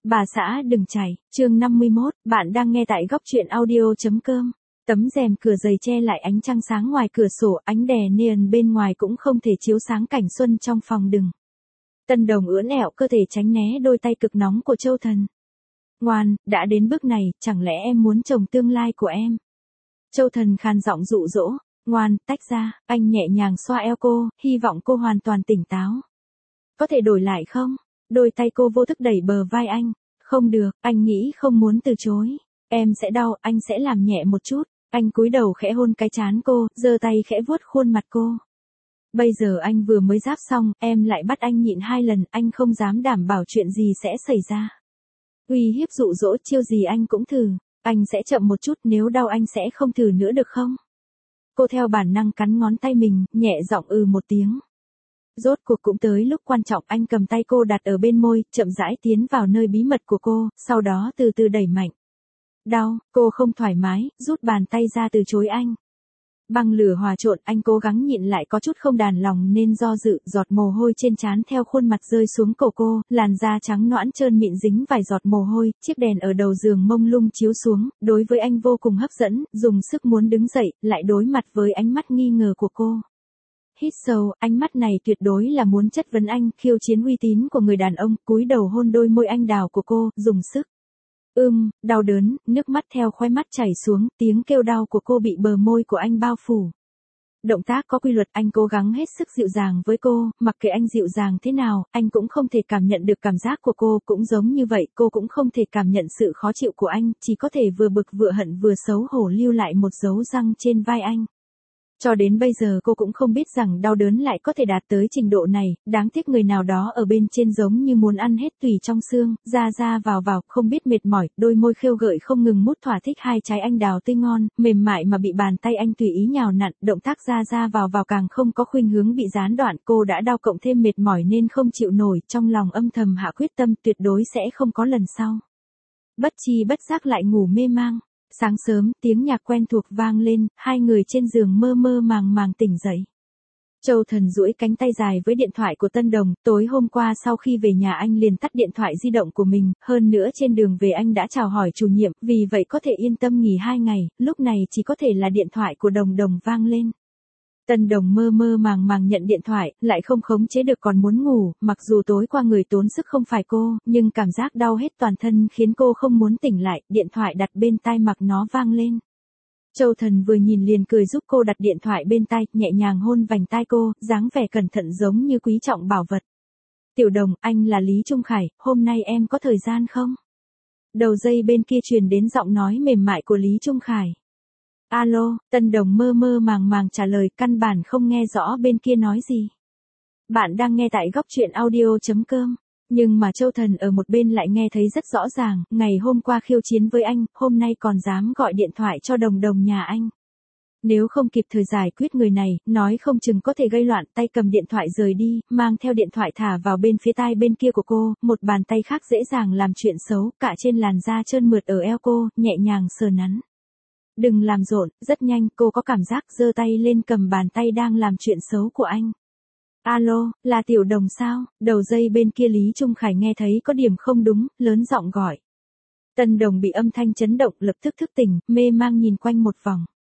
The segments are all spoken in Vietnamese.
Bà xã đừng chảy, chương 51, bạn đang nghe tại góc truyện audio.com. Tấm rèm cửa dày che lại ánh trăng sáng ngoài cửa sổ, ánh đèn neon bên ngoài cũng không thể chiếu sáng cảnh xuân trong phòng đừng. Tân Đồng ưỡn ẹo cơ thể tránh né đôi tay cực nóng của Châu Thần. Ngoan, đã đến bước này, chẳng lẽ em muốn chồng tương lai của em? Châu Thần khàn giọng dụ dỗ, ngoan, tách ra, anh nhẹ nhàng xoa eo cô, hy vọng cô hoàn toàn tỉnh táo. Có thể đổi lại không? Đôi tay cô vô thức đẩy bờ vai anh. Không được, anh nghĩ không muốn từ chối. Em sẽ đau, anh sẽ làm nhẹ một chút. Anh cúi đầu khẽ hôn cái trán cô, giơ tay khẽ vuốt khuôn mặt cô. Bây giờ anh vừa mới ráp xong, em lại bắt anh nhịn 2 lần, anh không dám đảm bảo chuyện gì sẽ xảy ra. Uy hiếp dụ dỗ chiêu gì anh cũng thử. Anh sẽ chậm một chút, nếu đau anh sẽ không thử nữa được không? Cô theo bản năng cắn ngón tay mình, nhẹ giọng một tiếng. Rốt cuộc cũng tới lúc quan trọng, anh cầm tay cô đặt ở bên môi, chậm rãi tiến vào nơi bí mật của cô, sau đó từ từ đẩy mạnh. Đau, cô không thoải mái, rút bàn tay ra từ chối anh. Băng lửa hòa trộn, anh cố gắng nhịn lại có chút không đàn lòng nên do dự, giọt mồ hôi trên trán theo khuôn mặt rơi xuống cổ cô, làn da trắng nõn trơn mịn dính vài giọt mồ hôi, chiếc đèn ở đầu giường mông lung chiếu xuống, đối với anh vô cùng hấp dẫn, dùng sức muốn đứng dậy, lại đối mặt với ánh mắt nghi ngờ của cô. Hít sâu, ánh mắt này tuyệt đối là muốn chất vấn anh, khiêu chiến uy tín của người đàn ông, cúi đầu hôn đôi môi anh đào của cô, dùng sức. Đau đớn, nước mắt theo khóe mắt chảy xuống, tiếng kêu đau của cô bị bờ môi của anh bao phủ. Động tác có quy luật, anh cố gắng hết sức dịu dàng với cô, mặc kệ anh dịu dàng thế nào, anh cũng không thể cảm nhận được cảm giác của cô, cũng giống như vậy, cô cũng không thể cảm nhận sự khó chịu của anh, chỉ có thể vừa bực vừa hận vừa xấu hổ lưu lại một dấu răng trên vai anh. Cho đến bây giờ cô cũng không biết rằng đau đớn lại có thể đạt tới trình độ này, đáng tiếc người nào đó ở bên trên giống như muốn ăn hết tùy trong xương, ra vào, không biết mệt mỏi, đôi môi khêu gợi không ngừng mút thỏa thích hai trái anh đào tươi ngon, mềm mại mà bị bàn tay anh tùy ý nhào nặn, động tác ra vào càng không có khuynh hướng bị gián đoạn, cô đã đau cộng thêm mệt mỏi nên không chịu nổi, trong lòng âm thầm hạ quyết tâm tuyệt đối sẽ không có lần sau. Bất chi bất giác lại ngủ mê mang. Sáng sớm, tiếng nhạc quen thuộc vang lên, hai người trên giường mơ mơ màng tỉnh dậy. Châu Thần duỗi cánh tay dài với điện thoại của Tân Đồng, tối hôm qua sau khi về nhà anh liền tắt điện thoại di động của mình, hơn nữa trên đường về anh đã chào hỏi chủ nhiệm, vì vậy có thể yên tâm nghỉ 2 ngày, lúc này chỉ có thể là điện thoại của Đồng vang lên. Tân Đồng mơ màng nhận điện thoại, lại không khống chế được còn muốn ngủ, mặc dù tối qua người tốn sức không phải cô, nhưng cảm giác đau hết toàn thân khiến cô không muốn tỉnh lại, điện thoại đặt bên tai mặc nó vang lên. Châu Thần vừa nhìn liền cười giúp cô đặt điện thoại bên tai, nhẹ nhàng hôn vành tai cô, dáng vẻ cẩn thận giống như quý trọng bảo vật. Tiểu Đồng, anh là Lý Trung Khải, hôm nay em có thời gian không? Đầu dây bên kia truyền đến giọng nói mềm mại của Lý Trung Khải. Alo, Tân Đồng mơ màng trả lời, căn bản không nghe rõ bên kia nói gì. Bạn đang nghe tại góc truyện audio.com. Nhưng mà Châu Thần ở một bên lại nghe thấy rất rõ ràng, ngày hôm qua khiêu chiến với anh, hôm nay còn dám gọi điện thoại cho Đồng nhà anh. Nếu không kịp thời giải quyết người này, nói không chừng có thể gây loạn, tay cầm điện thoại rời đi, mang theo điện thoại thả vào bên phía tai bên kia của cô, một bàn tay khác dễ dàng làm chuyện xấu, cả trên làn da trơn mượt ở eo cô, nhẹ nhàng sờ nắn. Đừng làm rộn, rất nhanh cô có cảm giác giơ tay lên cầm bàn tay đang làm chuyện xấu của anh. Alo, là Tiểu Đồng sao? Đầu dây bên kia Lý Trung Khải nghe thấy có điểm không đúng, lớn giọng gọi. Tân Đồng bị âm thanh chấn động lập tức thức tỉnh, mê mang nhìn quanh một vòng.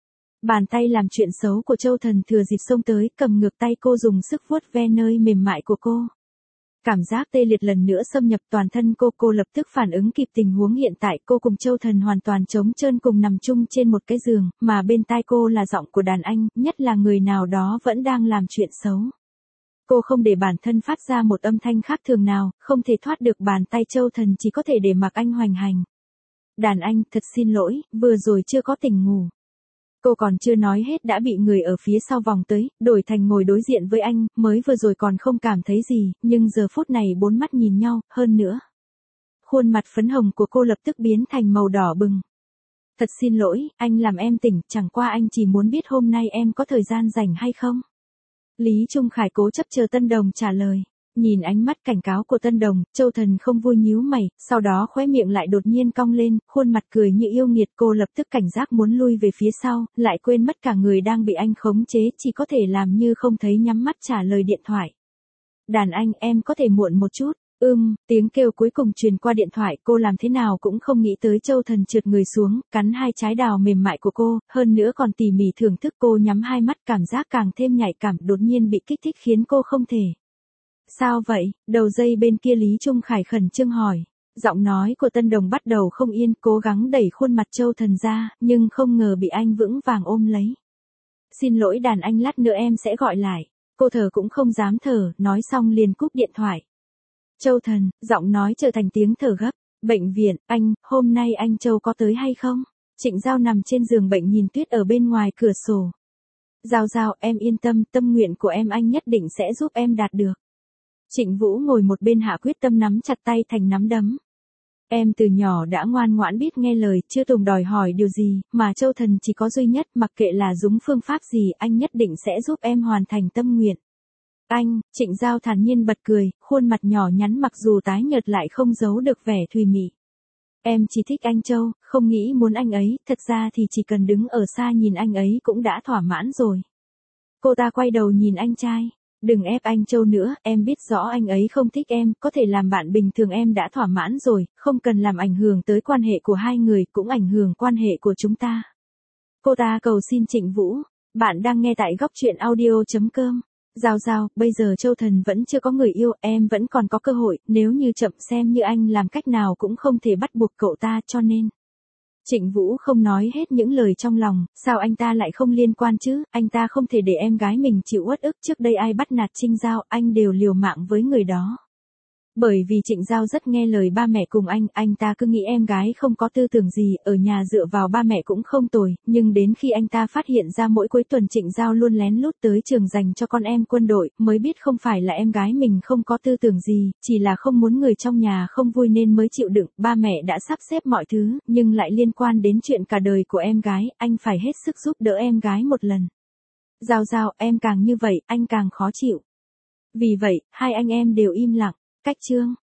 Bàn tay làm chuyện xấu của Châu Thần thừa dịp xông tới, cầm ngược tay cô dùng sức vuốt ve nơi mềm mại của cô. Cảm giác tê liệt lần nữa xâm nhập toàn thân cô lập tức phản ứng kịp tình huống hiện tại, cô cùng Châu Thần hoàn toàn trống trơn cùng nằm chung trên một cái giường, mà bên tai cô là giọng của đàn anh, nhất là người nào đó vẫn đang làm chuyện xấu. Cô không để bản thân phát ra một âm thanh khác thường nào, không thể thoát được bàn tay Châu Thần, chỉ có thể để mặc anh hoành hành. Đàn anh, thật xin lỗi, vừa rồi chưa có tỉnh ngủ. Cô còn chưa nói hết đã bị người ở phía sau vòng tới, đổi thành ngồi đối diện với anh, mới vừa rồi còn không cảm thấy gì, nhưng giờ phút này bốn mắt nhìn nhau, hơn nữa. Khuôn mặt phấn hồng của cô lập tức biến thành màu đỏ bừng. Thật xin lỗi, anh làm em tỉnh, chẳng qua anh chỉ muốn biết hôm nay em có thời gian rảnh hay không. Lý Trung Khải cố chấp chờ Tân Đồng trả lời. Nhìn ánh mắt cảnh cáo của Tân Đồng, Châu Thần không vui nhíu mày, sau đó khóe miệng lại đột nhiên cong lên, khuôn mặt cười như yêu nghiệt, cô lập tức cảnh giác muốn lui về phía sau, lại quên mất cả người đang bị anh khống chế, chỉ có thể làm như không thấy nhắm mắt trả lời điện thoại. Đàn anh, em có thể muộn một chút. Tiếng kêu cuối cùng truyền qua điện thoại, cô làm thế nào cũng không nghĩ tới Châu Thần trượt người xuống, cắn hai trái đào mềm mại của cô, hơn nữa còn tỉ mỉ thưởng thức. Cô nhắm hai mắt, cảm giác càng thêm nhạy cảm, đột nhiên bị kích thích khiến cô không thể. Sao vậy? Đầu dây bên kia Lý Trung Khải khẩn trương hỏi. Giọng nói của Tân Đồng bắt đầu không yên, cố gắng đẩy khuôn mặt Châu Thần ra, nhưng không ngờ bị anh vững vàng ôm lấy. Xin lỗi đàn anh, lát nữa em sẽ gọi lại. Cô thở cũng không dám thở, nói xong liền cúp điện thoại. Châu Thần, giọng nói trở thành tiếng thở gấp. Bệnh viện, anh, hôm nay anh Châu có tới hay không? Trịnh Giao nằm trên giường bệnh nhìn tuyết ở bên ngoài cửa sổ. Giao, em yên tâm, tâm nguyện của em anh nhất định sẽ giúp em đạt được. Trịnh Vũ ngồi một bên hạ quyết tâm nắm chặt tay thành nắm đấm. Em từ nhỏ đã ngoan ngoãn biết nghe lời, chưa từng đòi hỏi điều gì, mà Châu Thần chỉ có duy nhất, mặc kệ là dùng phương pháp gì, anh nhất định sẽ giúp em hoàn thành tâm nguyện. Anh, Trịnh Giao thản nhiên bật cười, khuôn mặt nhỏ nhắn mặc dù tái nhợt lại không giấu được vẻ thùy mị. Em chỉ thích anh Châu, không nghĩ muốn anh ấy, thật ra thì chỉ cần đứng ở xa nhìn anh ấy cũng đã thỏa mãn rồi. Cô ta quay đầu nhìn anh trai. Đừng ép anh Châu nữa, em biết rõ anh ấy không thích em, có thể làm bạn bình thường em đã thỏa mãn rồi, không cần làm ảnh hưởng tới quan hệ của hai người, cũng ảnh hưởng quan hệ của chúng ta. Cô ta cầu xin Trịnh Vũ. Bạn đang nghe tại góc truyện audio.com. Giao, bây giờ Châu Thần vẫn chưa có người yêu, em vẫn còn có cơ hội, nếu như chậm xem như anh làm cách nào cũng không thể bắt buộc cậu ta, cho nên. Trịnh Vũ không nói hết những lời trong lòng, sao anh ta lại không liên quan chứ, anh ta không thể để em gái mình chịu uất ức, trước đây ai bắt nạt Trịnh Giao, anh đều liều mạng với người đó. Bởi vì Trịnh Giao rất nghe lời ba mẹ cùng anh ta cứ nghĩ em gái không có tư tưởng gì, ở nhà dựa vào ba mẹ cũng không tồi, nhưng đến khi anh ta phát hiện ra mỗi cuối tuần Trịnh Giao luôn lén lút tới trường dành cho con em quân đội, mới biết không phải là em gái mình không có tư tưởng gì, chỉ là không muốn người trong nhà không vui nên mới chịu đựng, ba mẹ đã sắp xếp mọi thứ, nhưng lại liên quan đến chuyện cả đời của em gái, anh phải hết sức giúp đỡ em gái một lần. Giao, em càng như vậy, anh càng khó chịu. Vì vậy, hai anh em đều im lặng. Cách chương